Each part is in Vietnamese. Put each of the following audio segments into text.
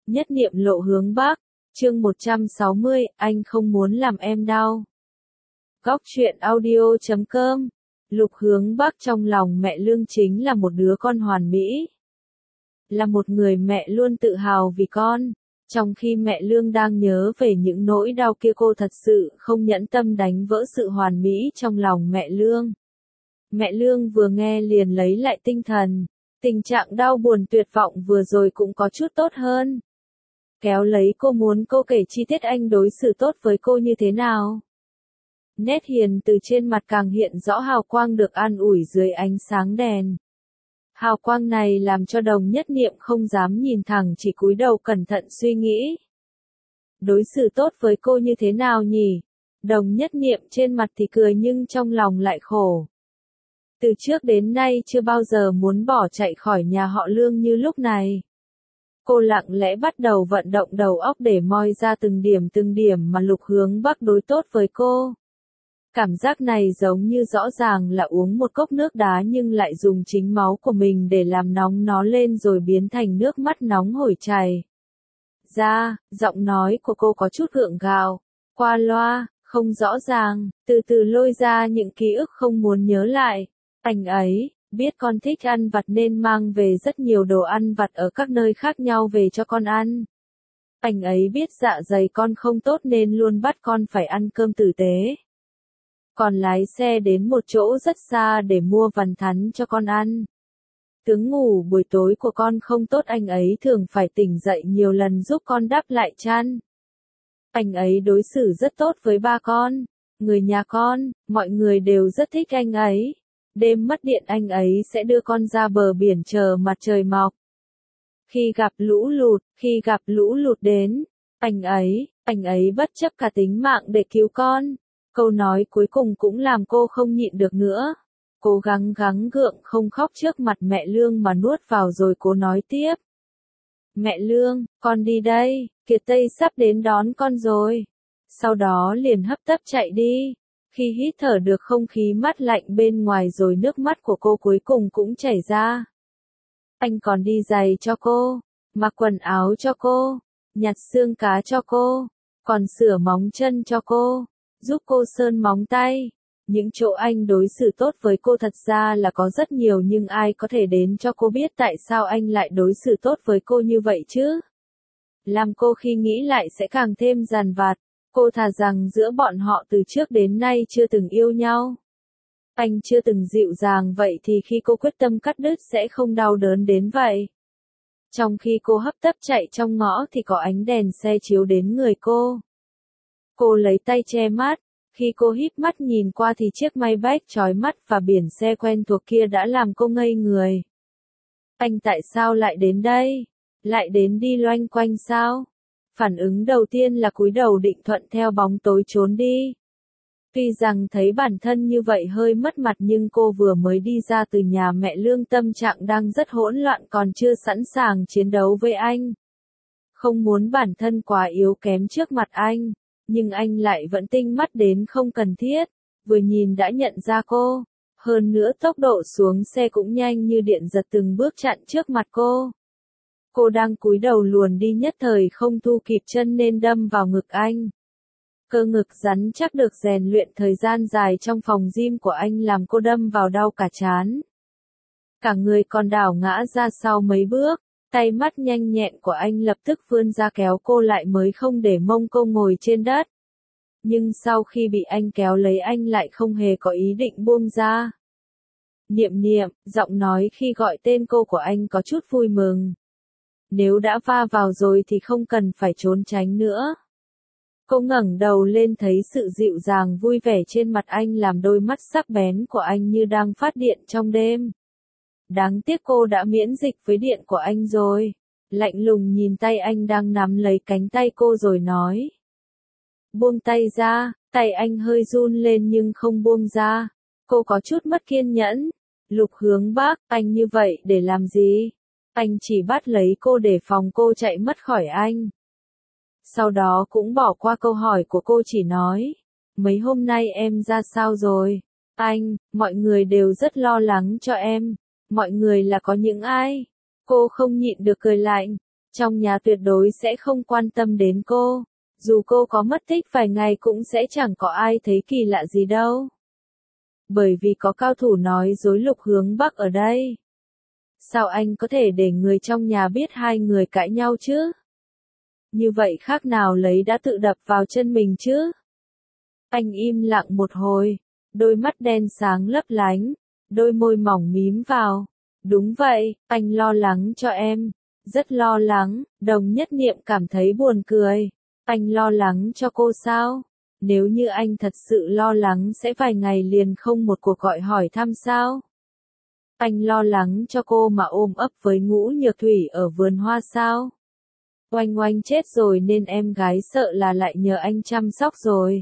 Nhất niệm lộ hướng Bắc, chương 160, anh không muốn làm em đau. Góc truyện audio.com. Lục Hướng Bắc trong lòng mẹ Lương chính là một đứa con hoàn mỹ. Là một người mẹ luôn tự hào vì con. Trong khi mẹ Lương đang nhớ về những nỗi đau kia, cô thật sự không nhẫn tâm đánh vỡ sự hoàn mỹ trong lòng mẹ Lương. Mẹ Lương vừa nghe liền lấy lại tinh thần. Tình trạng đau buồn tuyệt vọng vừa rồi cũng có chút tốt hơn. Kéo lấy cô muốn cô kể chi tiết anh đối xử tốt với cô như thế nào. Nét hiền từ trên mặt càng hiện rõ hào quang được an ủi dưới ánh sáng đèn. Hào quang này làm cho Đồng Nhất Niệm không dám nhìn thẳng, chỉ cúi đầu cẩn thận suy nghĩ. Đối xử tốt với cô như thế nào nhỉ? Đồng Nhất Niệm trên mặt thì cười nhưng trong lòng lại khổ. Từ trước đến nay chưa bao giờ muốn bỏ chạy khỏi nhà họ Lương như lúc này. Cô lặng lẽ bắt đầu vận động đầu óc để moi ra từng điểm mà Lục Hướng Bắc đối tốt với cô. Cảm giác này giống như rõ ràng là uống một cốc nước đá nhưng lại dùng chính máu của mình để làm nóng nó lên rồi biến thành nước mắt nóng hổi chảy ra. Giọng nói của cô có chút gượng gạo, qua loa, không rõ ràng, từ từ lôi ra những ký ức không muốn nhớ lại. Anh ấy biết con thích ăn vặt nên mang về rất nhiều đồ ăn vặt ở các nơi khác nhau về cho con ăn. Anh ấy biết dạ dày con không tốt nên luôn bắt con phải ăn cơm tử tế. Còn lái xe đến một chỗ rất xa để mua vằn thắn cho con ăn. Tướng ngủ buổi tối của con không tốt, anh ấy thường phải tỉnh dậy nhiều lần giúp con đắp lại chăn. Anh ấy đối xử rất tốt với ba con, người nhà con, mọi người đều rất thích anh ấy. Đêm mất điện anh ấy sẽ đưa con ra bờ biển chờ mặt trời mọc. Khi gặp lũ lụt đến, anh ấy bất chấp cả tính mạng để cứu con. Câu nói cuối cùng cũng làm cô không nhịn được nữa. Cố gắng gượng không khóc trước mặt mẹ Lương mà nuốt vào rồi cố nói tiếp. Mẹ Lương, con đi đây, Kiệt Tây sắp đến đón con rồi. Sau đó liền hấp tấp chạy đi. Khi hít thở được không khí mát lạnh bên ngoài rồi nước mắt của cô cuối cùng cũng chảy ra. Anh còn đi giày cho cô, mặc quần áo cho cô, nhặt xương cá cho cô, còn sửa móng chân cho cô, giúp cô sơn móng tay. Những chỗ anh đối xử tốt với cô thật ra là có rất nhiều nhưng ai có thể đến cho cô biết tại sao anh lại đối xử tốt với cô như vậy chứ? Làm cô khi nghĩ lại sẽ càng thêm dằn vặt. Cô thà rằng giữa bọn họ từ trước đến nay chưa từng yêu nhau. Anh chưa từng dịu dàng vậy thì khi cô quyết tâm cắt đứt sẽ không đau đớn đến vậy. Trong khi cô hấp tấp chạy trong ngõ thì có ánh đèn xe chiếu đến người cô. Cô lấy tay che mắt. Khi cô híp mắt nhìn qua thì chiếc Maybach chói mắt và biển xe quen thuộc kia đã làm cô ngây người. Anh tại sao lại đến đây? Lại đến đi loanh quanh sao? Phản ứng đầu tiên là cúi đầu định thuận theo bóng tối trốn đi. Tuy rằng thấy bản thân như vậy hơi mất mặt nhưng cô vừa mới đi ra từ nhà mẹ Lương, tâm trạng đang rất hỗn loạn, còn chưa sẵn sàng chiến đấu với anh. Không muốn bản thân quá yếu kém trước mặt anh, nhưng anh lại vẫn tinh mắt đến không cần thiết, vừa nhìn đã nhận ra cô. Hơn nữa tốc độ xuống xe cũng nhanh như điện giật, từng bước chặn trước mặt cô. Cô đang cúi đầu luồn đi nhất thời không thu kịp chân nên đâm vào ngực anh. Cơ ngực rắn chắc được rèn luyện thời gian dài trong phòng gym của anh làm cô đâm vào đau cả trán. Cả người còn đảo ngã ra sau mấy bước, tay mắt nhanh nhẹn của anh lập tức vươn ra kéo cô lại mới không để mông cô ngồi trên đất. Nhưng sau khi bị anh kéo lấy anh lại không hề có ý định buông ra. Niệm Niệm, giọng nói khi gọi tên cô của anh có chút vui mừng. Nếu đã va vào rồi thì không cần phải trốn tránh nữa. Cô ngẩng đầu lên thấy sự dịu dàng vui vẻ trên mặt anh làm đôi mắt sắc bén của anh như đang phát điện trong đêm. Đáng tiếc cô đã miễn dịch với điện của anh rồi. Lạnh lùng nhìn tay anh đang nắm lấy cánh tay cô rồi nói. Buông tay ra, tay anh hơi run lên nhưng không buông ra. Cô có chút mất kiên nhẫn. Lục Hướng Bắc, anh như vậy để làm gì? Anh chỉ bắt lấy cô để phòng cô chạy mất khỏi anh. Sau đó cũng bỏ qua câu hỏi của cô, chỉ nói. Mấy hôm nay em ra sao rồi? Anh, mọi người đều rất lo lắng cho em. Mọi người là có những ai? Cô không nhịn được cười lạnh. Trong nhà tuyệt đối sẽ không quan tâm đến cô. Dù cô có mất tích vài ngày cũng sẽ chẳng có ai thấy kỳ lạ gì đâu. Bởi vì có cao thủ nói dối Lục Hướng Bắc ở đây. Sao anh có thể để người trong nhà biết hai người cãi nhau chứ? Như vậy khác nào lấy đã tự đập vào chân mình chứ? Anh im lặng một hồi, đôi mắt đen sáng lấp lánh, đôi môi mỏng mím vào. Đúng vậy, anh lo lắng cho em, rất lo lắng. Đồng Nhất Niệm cảm thấy buồn cười. Anh lo lắng cho cô sao? Nếu như anh thật sự lo lắng sẽ vài ngày liền không một cuộc gọi hỏi thăm sao? Anh lo lắng cho cô mà ôm ấp với Ngũ Nhược Thủy ở vườn hoa sao? Oanh Oanh chết rồi nên em gái sợ là lại nhờ anh chăm sóc rồi.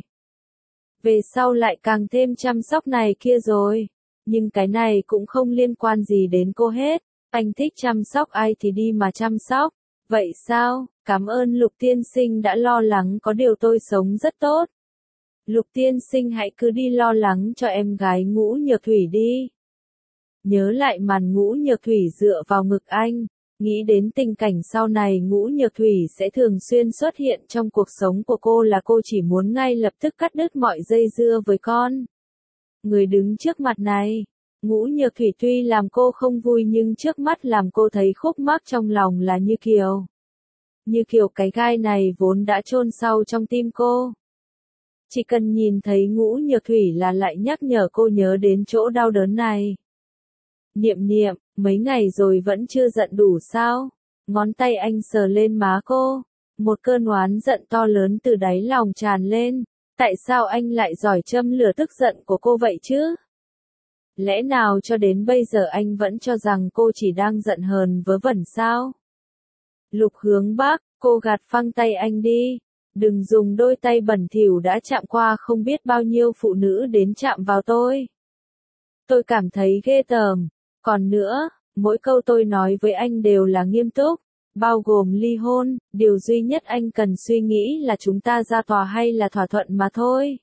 Về sau lại càng thêm chăm sóc này kia rồi. Nhưng cái này cũng không liên quan gì đến cô hết. Anh thích chăm sóc ai thì đi mà chăm sóc. Vậy sao? Cảm ơn Lục tiên sinh đã lo lắng, có điều tôi sống rất tốt. Lục tiên sinh hãy cứ đi lo lắng cho em gái Ngũ Nhược Thủy đi. Nhớ lại màn Ngũ Nhược Thủy dựa vào ngực anh, nghĩ đến tình cảnh sau này Ngũ Nhược Thủy sẽ thường xuyên xuất hiện trong cuộc sống của cô là cô chỉ muốn ngay lập tức cắt đứt mọi dây dưa với con. Người đứng trước mặt này, Ngũ Nhược Thủy tuy làm cô không vui nhưng trước mắt làm cô thấy khúc mắc trong lòng là Như Kiều. Như Kiều cái gai này vốn đã chôn sâu trong tim cô. Chỉ cần nhìn thấy Ngũ Nhược Thủy là lại nhắc nhở cô nhớ đến chỗ đau đớn này. Niệm Niệm, mấy ngày rồi vẫn chưa giận đủ sao? Ngón tay anh sờ lên má cô. Một cơn oán giận to lớn từ đáy lòng tràn lên. Tại sao anh lại giỏi châm lửa tức giận của cô vậy chứ? Lẽ nào cho đến bây giờ anh vẫn cho rằng cô chỉ đang giận hờn vớ vẩn sao? Lục Hướng Bắc, cô gạt phăng tay anh đi. Đừng dùng đôi tay bẩn thỉu đã chạm qua không biết bao nhiêu phụ nữ đến chạm vào tôi. Tôi cảm thấy ghê tởm. Còn nữa, mỗi câu tôi nói với anh đều là nghiêm túc, bao gồm ly hôn, điều duy nhất anh cần suy nghĩ là chúng ta ra tòa hay là thỏa thuận mà thôi.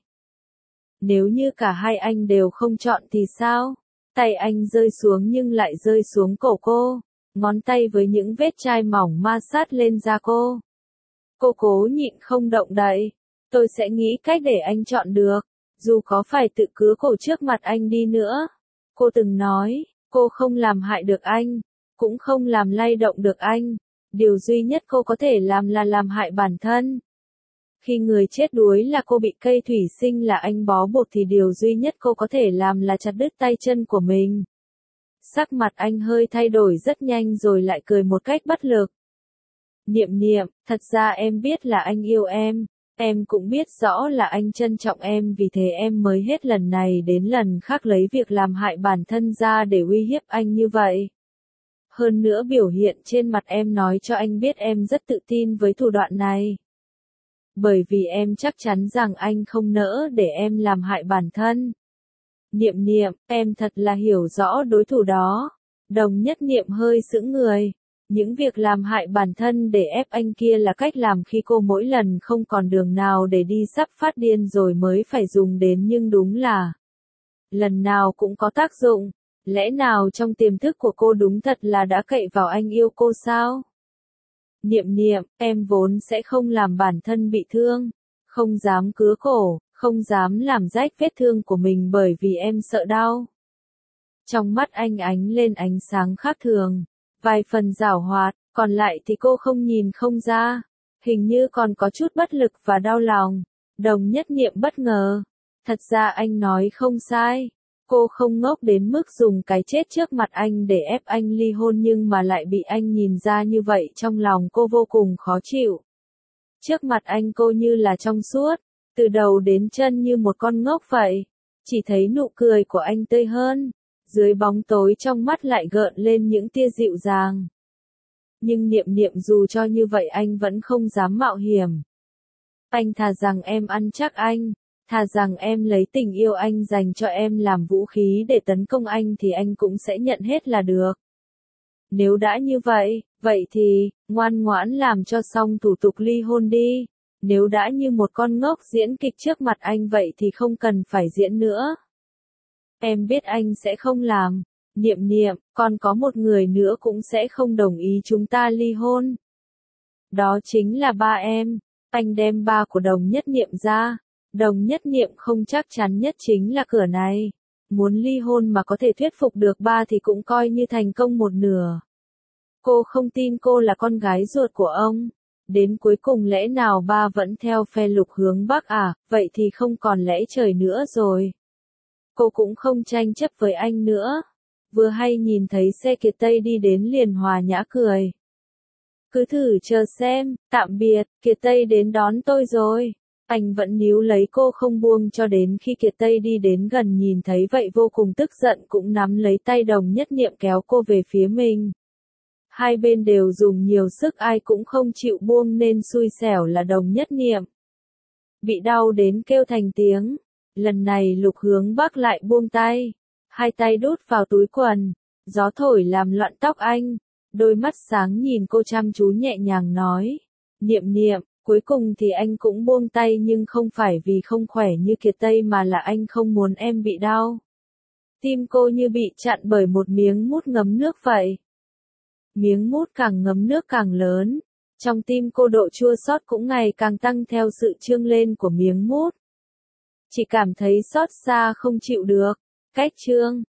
Nếu như cả hai anh đều không chọn thì sao? Tay anh rơi xuống nhưng lại rơi xuống cổ cô, ngón tay với những vết chai mỏng ma sát lên da cô. Cô cố nhịn không động đậy. Tôi sẽ nghĩ cách để anh chọn được, dù có phải tự cứa cổ trước mặt anh đi nữa. Cô từng nói, cô không làm hại được anh, cũng không làm lay động được anh. Điều duy nhất cô có thể làm là làm hại bản thân. Khi người chết đuối là cô bị cây thủy sinh là anh bó buộc thì điều duy nhất cô có thể làm là chặt đứt tay chân của mình. Sắc mặt anh hơi thay đổi rất nhanh rồi lại cười một cách bất lực. Niệm Niệm, thật ra em biết là anh yêu em cũng biết rõ là anh trân trọng em vì thế em mới hết lần này đến lần khác lấy việc làm hại bản thân ra để uy hiếp anh như vậy. Hơn nữa biểu hiện trên mặt em nói cho anh biết em rất tự tin với thủ đoạn này. Bởi vì em chắc chắn rằng anh không nỡ để em làm hại bản thân. Niệm Niệm, em thật là hiểu rõ đối thủ đó. Đồng Nhất Niệm hơi sững người. Những việc làm hại bản thân để ép anh kia là cách làm khi cô mỗi lần không còn đường nào để đi sắp phát điên rồi mới phải dùng đến nhưng đúng là lần nào cũng có tác dụng. Lẽ nào trong tiềm thức của cô đúng thật là đã cậy vào anh yêu cô sao? Niệm Niệm, em vốn sẽ không làm bản thân bị thương, không dám cứa cổ, không dám làm rách vết thương của mình bởi vì em sợ đau. Trong mắt anh ánh lên ánh sáng khác thường, vài phần giảo hoạt, còn lại thì cô không nhìn không ra, hình như còn có chút bất lực và đau lòng. Đồng Nhất Niệm bất ngờ, thật ra anh nói không sai. Cô không ngốc đến mức dùng cái chết trước mặt anh để ép anh ly hôn nhưng mà lại bị anh nhìn ra như vậy trong lòng cô vô cùng khó chịu. Trước mặt anh cô như là trong suốt, từ đầu đến chân như một con ngốc vậy. Chỉ thấy nụ cười của anh tươi hơn, dưới bóng tối trong mắt lại gợn lên những tia dịu dàng. Nhưng Niệm Niệm dù cho như vậy anh vẫn không dám mạo hiểm. Anh thà rằng em ăn chắc anh. Thà rằng em lấy tình yêu anh dành cho em làm vũ khí để tấn công anh thì anh cũng sẽ nhận hết là được. Nếu đã như vậy, vậy thì, ngoan ngoãn làm cho xong thủ tục ly hôn đi. Nếu đã như một con ngốc diễn kịch trước mặt anh vậy thì không cần phải diễn nữa. Em biết anh sẽ không làm. Niệm Niệm, còn có một người nữa cũng sẽ không đồng ý chúng ta ly hôn. Đó chính là ba em. Anh đem ba của Đồng Nhất Niệm ra. Đồng Nhất Niệm không chắc chắn nhất chính là cửa này. Muốn ly hôn mà có thể thuyết phục được ba thì cũng coi như thành công một nửa. Cô không tin cô là con gái ruột của ông. Đến cuối cùng lẽ nào ba vẫn theo phe Lục Hướng Bắc à, vậy thì không còn lẽ trời nữa rồi. Cô cũng không tranh chấp với anh nữa. Vừa hay nhìn thấy xe Kiệt Tây đi đến liền hòa nhã cười. Cứ thử chờ xem, tạm biệt, Kiệt Tây đến đón tôi rồi. Anh vẫn níu lấy cô không buông cho đến khi Kiệt Tây đi đến gần nhìn thấy vậy vô cùng tức giận cũng nắm lấy tay Đồng Nhất Niệm kéo cô về phía mình. Hai bên đều dùng nhiều sức ai cũng không chịu buông nên xui xẻo là Đồng Nhất Niệm. Bị đau đến kêu thành tiếng. Lần này Lục Hướng Bắc lại buông tay. Hai tay đút vào túi quần. Gió thổi làm loạn tóc anh. Đôi mắt sáng nhìn cô chăm chú nhẹ nhàng nói. Niệm niệm, cuối cùng thì anh cũng buông tay nhưng không phải vì không khỏe như Kiệt Tây mà là anh không muốn em bị đau. Tim cô như bị chặn bởi một miếng mút ngấm nước vậy. Miếng mút càng ngấm nước càng lớn. Trong tim cô độ chua xót cũng ngày càng tăng theo sự trương lên của miếng mút. Chỉ cảm thấy xót xa không chịu được. Cách trương.